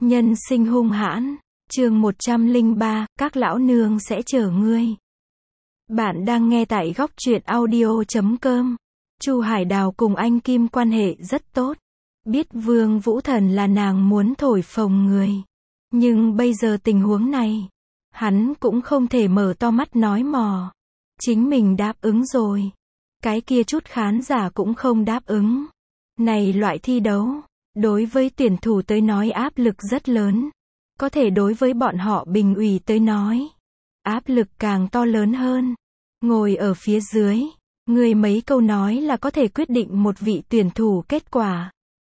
Nhân sinh hung hãn, chương 103, các lão nương sẽ chở ngươi. Bạn đang nghe tại góc truyện audio.com. Chu Hải Đào cùng anh Kim quan hệ rất tốt. Biết Vương Vũ Thần là nàng muốn thổi phồng người. Nhưng bây giờ tình huống này, hắn cũng không thể mở to mắt nói mò. Chính mình đáp ứng rồi. Cái kia chút khán giả cũng không đáp ứng. Này loại thi đấu, đối với tuyển thủ tới nói áp lực rất lớn. Có thể đối với bọn họ bình ủy tới nói, áp lực càng to lớn hơn. Ngồi ở phía dưới, người mấy câu nói là có thể quyết định một vị tuyển thủ kết quả.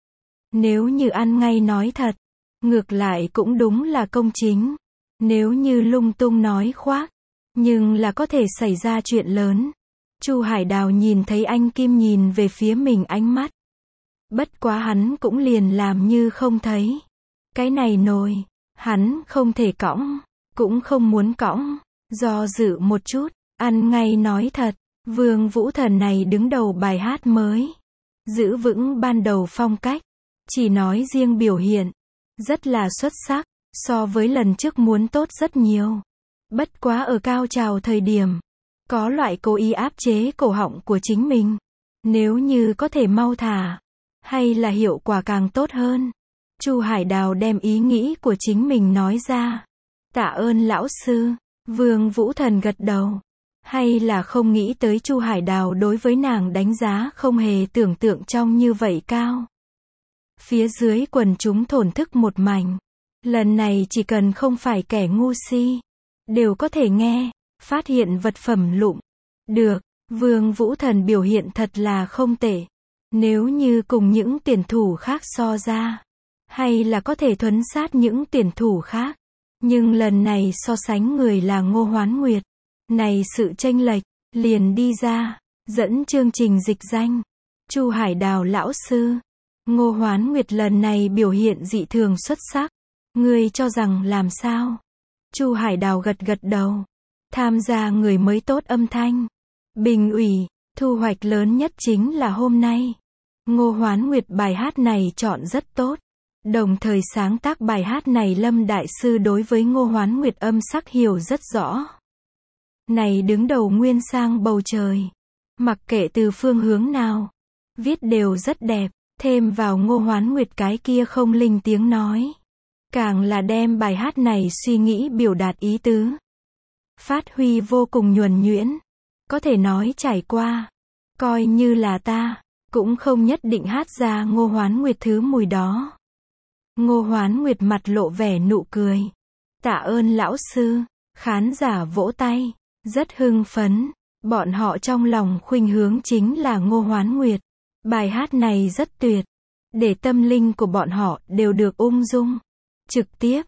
Nếu như ăn ngay nói thật, ngược lại cũng đúng là công chính. Nếu như lung tung nói khoác, nhưng là có thể xảy ra chuyện lớn. Chu Hải Đào nhìn thấy anh Kim nhìn về phía mình ánh mắt. Bất quá hắn cũng liền làm như không thấy. Cái này nồi, hắn không thể cõng, cũng không muốn cõng. Do dự một chút, ăn ngay nói thật, Vương Vũ Thần này đứng đầu bài hát mới. Giữ vững ban đầu phong cách, chỉ nói riêng biểu hiện, rất là xuất sắc, so với lần trước muốn tốt rất nhiều. Bất quá ở cao trào thời điểm, có loại cố ý áp chế cổ họng của chính mình. Nếu như có thể mau thả, hay là hiệu quả càng tốt hơn. Chu Hải Đào đem ý nghĩ của chính mình nói ra. Tạ ơn lão sư. Vương Vũ Thần gật đầu. Hay là không nghĩ tới Chu Hải Đào đối với nàng đánh giá không hề tưởng tượng trong như vậy cao. Phía dưới quần chúng thổn thức một mảnh. Lần này chỉ cần không phải kẻ ngu si, đều có thể nghe, phát hiện vật phẩm lụm. Được, Vương Vũ Thần biểu hiện thật là không tệ. Nếu như cùng những tuyển thủ khác so ra, hay là có thể thuấn sát những tuyển thủ khác. Nhưng lần này so sánh người là Ngô Hoán Nguyệt. Này sự chênh lệch, liền đi ra, dẫn chương trình dịch danh. Chu Hải Đào lão sư. Ngô Hoán Nguyệt lần này biểu hiện dị thường xuất sắc. Ngươi cho rằng làm sao? Chu Hải Đào gật gật đầu. Tham gia người mới tốt âm thanh. Bình ủy, thu hoạch lớn nhất chính là hôm nay. Ngô Hoán Nguyệt bài hát này chọn rất tốt. Đồng thời sáng tác bài hát này Lâm Đại Sư đối với Ngô Hoán Nguyệt âm sắc hiểu rất rõ. Này đứng đầu nguyên sang bầu trời. Mặc kệ từ phương hướng nào, viết đều rất đẹp. Thêm vào Ngô Hoán Nguyệt cái kia không linh tiếng nói. Càng là đem bài hát này suy nghĩ biểu đạt ý tứ. Phát huy vô cùng nhuần nhuyễn. Có thể nói trải qua. Coi như là ta, cũng không nhất định hát ra Ngô Hoán Nguyệt thứ mùi đó. Ngô Hoán Nguyệt mặt lộ vẻ nụ cười. Tạ ơn lão sư. Khán giả vỗ tay, rất hưng phấn. Bọn họ trong lòng khuynh hướng chính là Ngô Hoán Nguyệt. Bài hát này rất tuyệt. Để tâm linh của bọn họ đều được ung dung. Trực tiếp,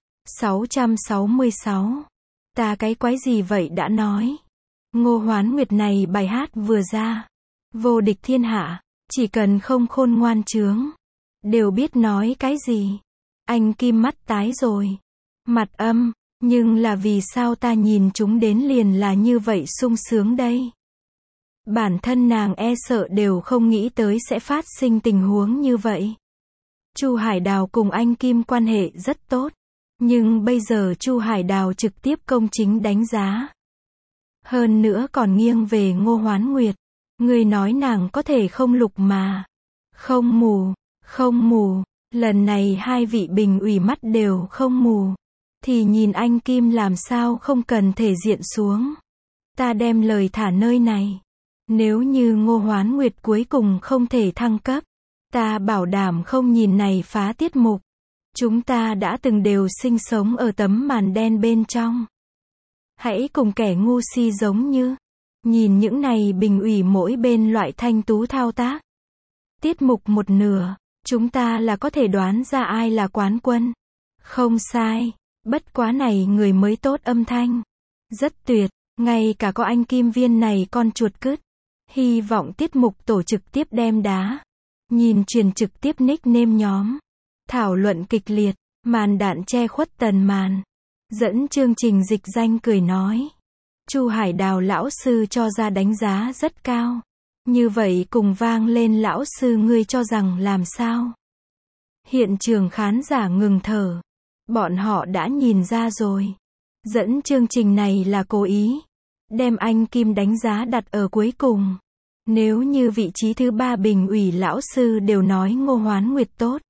666. Ta cái quái gì vậy đã nói. Ngô Hoán Nguyệt này bài hát vừa ra. Vô địch thiên hạ. Chỉ cần không khôn ngoan trướng, đều biết nói cái gì. Anh Kim mắt tái rồi. Mặt âm, nhưng là vì sao ta nhìn chúng đến liền là như vậy sung sướng đây. Bản thân nàng e sợ đều không nghĩ tới sẽ phát sinh tình huống như vậy. Chu Hải Đào cùng anh Kim quan hệ rất tốt. Nhưng bây giờ Chu Hải Đào trực tiếp công chính đánh giá. Hơn nữa còn nghiêng về Ngô Hoán Nguyệt. Người nói nàng có thể không lục mà. Không mù, không mù. Lần này hai vị bình ủy mắt đều không mù. Thì nhìn anh Kim làm sao không cần thể diện xuống. Ta đem lời thả nơi này. Nếu như Ngô Hoán Nguyệt cuối cùng không thể thăng cấp, ta bảo đảm không nhìn này phá tiết mục. Chúng ta đã từng đều sinh sống ở tấm màn đen bên trong. Hãy cùng kẻ ngu si giống như. Nhìn những này bình ủy mỗi bên loại thanh tú thao tác. Tiết mục một nửa, chúng ta là có thể đoán ra ai là quán quân. Không sai, bất quá này người mới tốt âm thanh. Rất tuyệt, ngay cả có anh Kim Viên này con chuột cứt. Hy vọng tiết mục tổ trực tiếp đem đá. Nhìn truyền trực tiếp nickname nhóm. Thảo luận kịch liệt, màn đạn che khuất tần màn. Dẫn chương trình dịch danh cười nói. Chu Hải Đào lão sư cho ra đánh giá rất cao. Như vậy cùng vang lên lão sư ngươi cho rằng làm sao? Hiện trường khán giả ngừng thở. Bọn họ đã nhìn ra rồi. Dẫn chương trình này là cố ý. Đem anh Kim đánh giá đặt ở cuối cùng. Nếu như vị trí thứ 3 bình ủy lão sư đều nói Ngô Hoán Nguyệt tốt.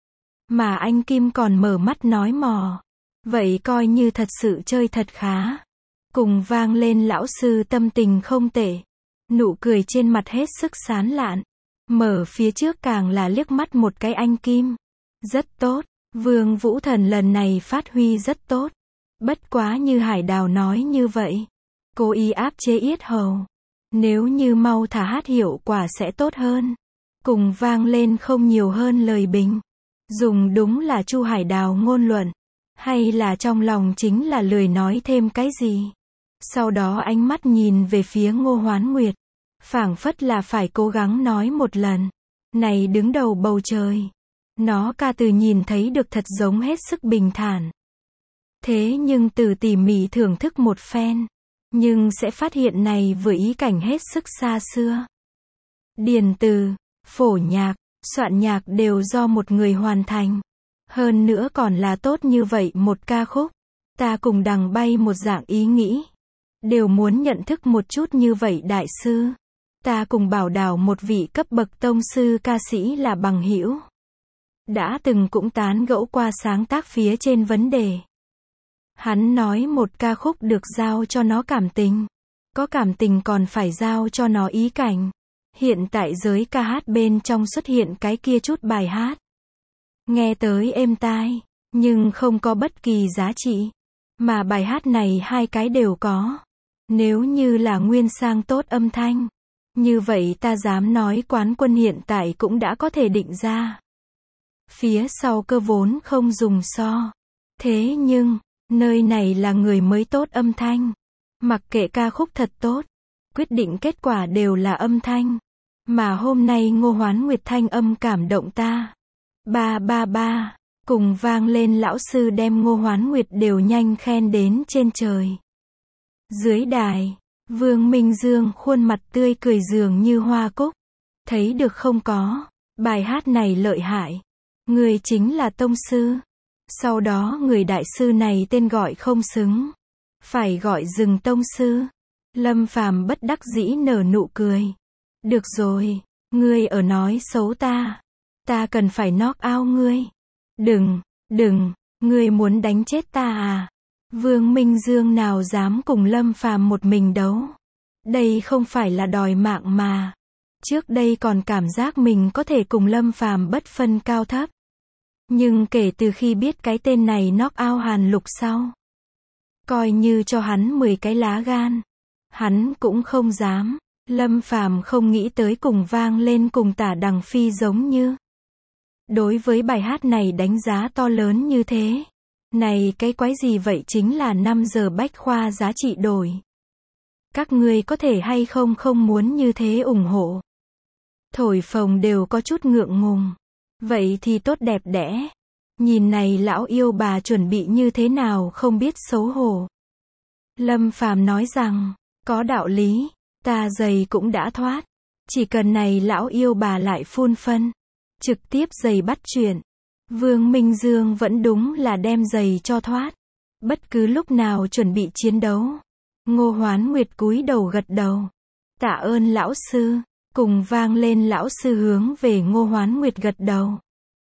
Mà anh Kim còn mở mắt nói mò. Vậy coi như thật sự chơi thật khá. Cùng vang lên lão sư tâm tình không tệ. Nụ cười trên mặt hết sức sán lạn. Mở phía trước càng là liếc mắt một cái anh Kim. Rất tốt. Vương Vũ Thần lần này phát huy rất tốt. Bất quá như Hải Đào nói như vậy. Cố ý áp chế yết hầu. Nếu như mau thả hát hiệu quả sẽ tốt hơn. Cùng vang lên không nhiều hơn lời bình. Dùng đúng là Chu Hải Đào ngôn luận. Hay là trong lòng chính là lười nói thêm cái gì. Sau đó ánh mắt nhìn về phía Ngô Hoán Nguyệt. Phảng phất là phải cố gắng nói một lần. Này đứng đầu bầu trời. Nó ca từ nhìn thấy được thật giống hết sức bình thản. Thế nhưng từ tỉ mỉ thưởng thức một phen. Nhưng sẽ phát hiện này vừa ý cảnh hết sức xa xưa. Điền từ, phổ nhạc, soạn nhạc đều do một người hoàn thành. Hơn nữa còn là tốt như vậy một ca khúc. Ta cùng đằng bay một dạng ý nghĩ. Đều muốn nhận thức một chút như vậy đại sư. Ta cùng bảo đảo một vị cấp bậc tông sư ca sĩ là bằng hữu. Đã từng cũng tán gẫu qua sáng tác phía trên vấn đề. Hắn nói một ca khúc được giao cho nó cảm tình. Có cảm tình còn phải giao cho nó ý cảnh. Hiện tại giới ca hát bên trong xuất hiện cái kia chút bài hát. Nghe tới êm tai, nhưng không có bất kỳ giá trị. Mà bài hát này hai cái đều có. Nếu như là nguyên sang tốt âm thanh. Như vậy ta dám nói quán quân hiện tại cũng đã có thể định ra. Phía sau cơ vốn không dùng so. Thế nhưng, nơi này là người mới tốt âm thanh. Mặc kệ ca khúc thật tốt. Quyết định kết quả đều là âm thanh. Mà hôm nay Ngô Hoán Nguyệt thanh âm cảm động ta. Ba ba ba. Cùng vang lên lão sư đem Ngô Hoán Nguyệt đều nhanh khen đến trên trời. Dưới đài, Vương Minh Dương khuôn mặt tươi cười dường như hoa cúc. Thấy được không có. Bài hát này lợi hại. Người chính là tông sư. Sau đó người đại sư này tên gọi không xứng. Phải gọi rừng tông sư. Lâm Phàm bất đắc dĩ nở nụ cười. Được rồi, ngươi ở nói xấu ta. Ta cần phải knock out ngươi. Đừng, ngươi muốn đánh chết ta à? Vương Minh Dương nào dám cùng Lâm Phàm một mình đấu. Đây không phải là đòi mạng mà. Trước đây còn cảm giác mình có thể cùng Lâm Phàm bất phân cao thấp. Nhưng kể từ khi biết cái tên này knock out Hàn Lục sau. Coi như cho hắn 10 cái lá gan. Hắn cũng không dám. Lâm Phàm không nghĩ tới cùng vang lên cùng Tả Đằng Phi giống như. Đối với bài hát này đánh giá to lớn như thế. Này cái quái gì vậy chính là 5 giờ bách khoa giá trị đổi. Các ngươi có thể hay không muốn như thế ủng hộ. Thổi phồng đều có chút ngượng ngùng. Vậy thì tốt đẹp đẽ. Nhìn này lão yêu bà chuẩn bị như thế nào không biết xấu hổ. Lâm Phàm nói rằng, có đạo lý, ta giày cũng đã thoát. Chỉ cần này lão yêu bà lại phun phân. Trực tiếp giày bắt chuyện. Vương Minh Dương vẫn đúng là đem giày cho thoát. Bất cứ lúc nào chuẩn bị chiến đấu. Ngô Hoán Nguyệt cúi đầu gật đầu. Tạ ơn lão sư. Cùng vang lên lão sư hướng về Ngô Hoán Nguyệt gật đầu.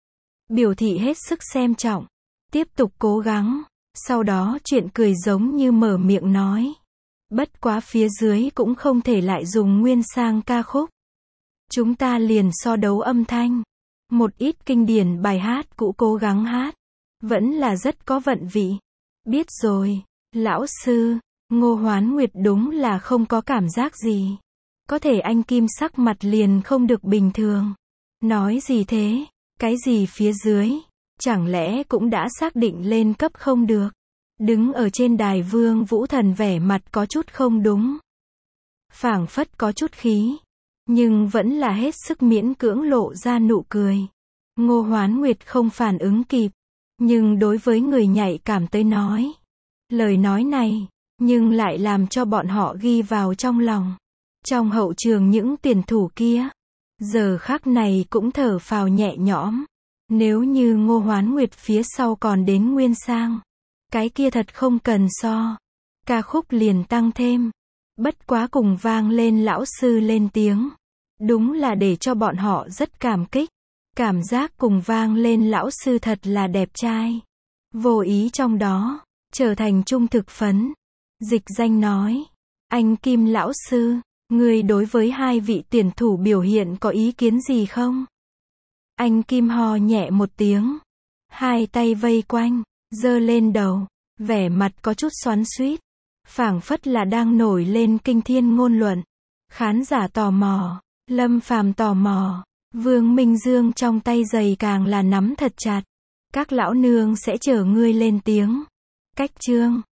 Biểu thị hết sức xem trọng. Tiếp tục cố gắng. Sau đó chuyện cười giống như mở miệng nói. Bất quá phía dưới cũng không thể lại dùng nguyên sang ca khúc. Chúng ta liền so đấu âm thanh. Một ít kinh điển bài hát cũ cố gắng hát. Vẫn là rất có vận vị. Biết rồi, lão sư. Ngô Hoán Nguyệt đúng là không có cảm giác gì. Có thể anh Kim sắc mặt liền không được bình thường. Nói gì thế? Cái gì phía dưới? Chẳng lẽ cũng đã xác định lên cấp không được? Đứng ở trên đài Vương Vũ Thần vẻ mặt có chút không đúng. Phảng phất có chút khí. Nhưng vẫn là hết sức miễn cưỡng lộ ra nụ cười. Ngô Hoán Nguyệt không phản ứng kịp. Nhưng đối với người nhạy cảm tới nói. Lời nói này, nhưng lại làm cho bọn họ ghi vào trong lòng. Trong hậu trường những tuyển thủ kia. Giờ khắc này cũng thở phào nhẹ nhõm. Nếu như Ngô Hoán Nguyệt phía sau còn đến Nguyên Sang, cái kia thật không cần so. Ca khúc liền tăng thêm. Bất quá cùng vang lên lão sư lên tiếng. Đúng là để cho bọn họ rất cảm kích. Cảm giác cùng vang lên lão sư thật là đẹp trai. Vô ý trong đó, trở thành trung thực phấn. Dịch Danh nói. Anh Kim lão sư, người đối với hai vị tuyển thủ biểu hiện có ý kiến gì không? Anh Kim ho nhẹ một tiếng. Hai tay vây quanh, giơ lên đầu, vẻ mặt có chút xoắn xuýt. Phảng phất là đang nổi lên kinh thiên ngôn luận. Khán giả tò mò, Lâm Phàm tò mò, Vương Minh Dương trong tay giày càng là nắm thật chặt. Các lão nương sẽ chở ngươi lên tiếng. Cách chương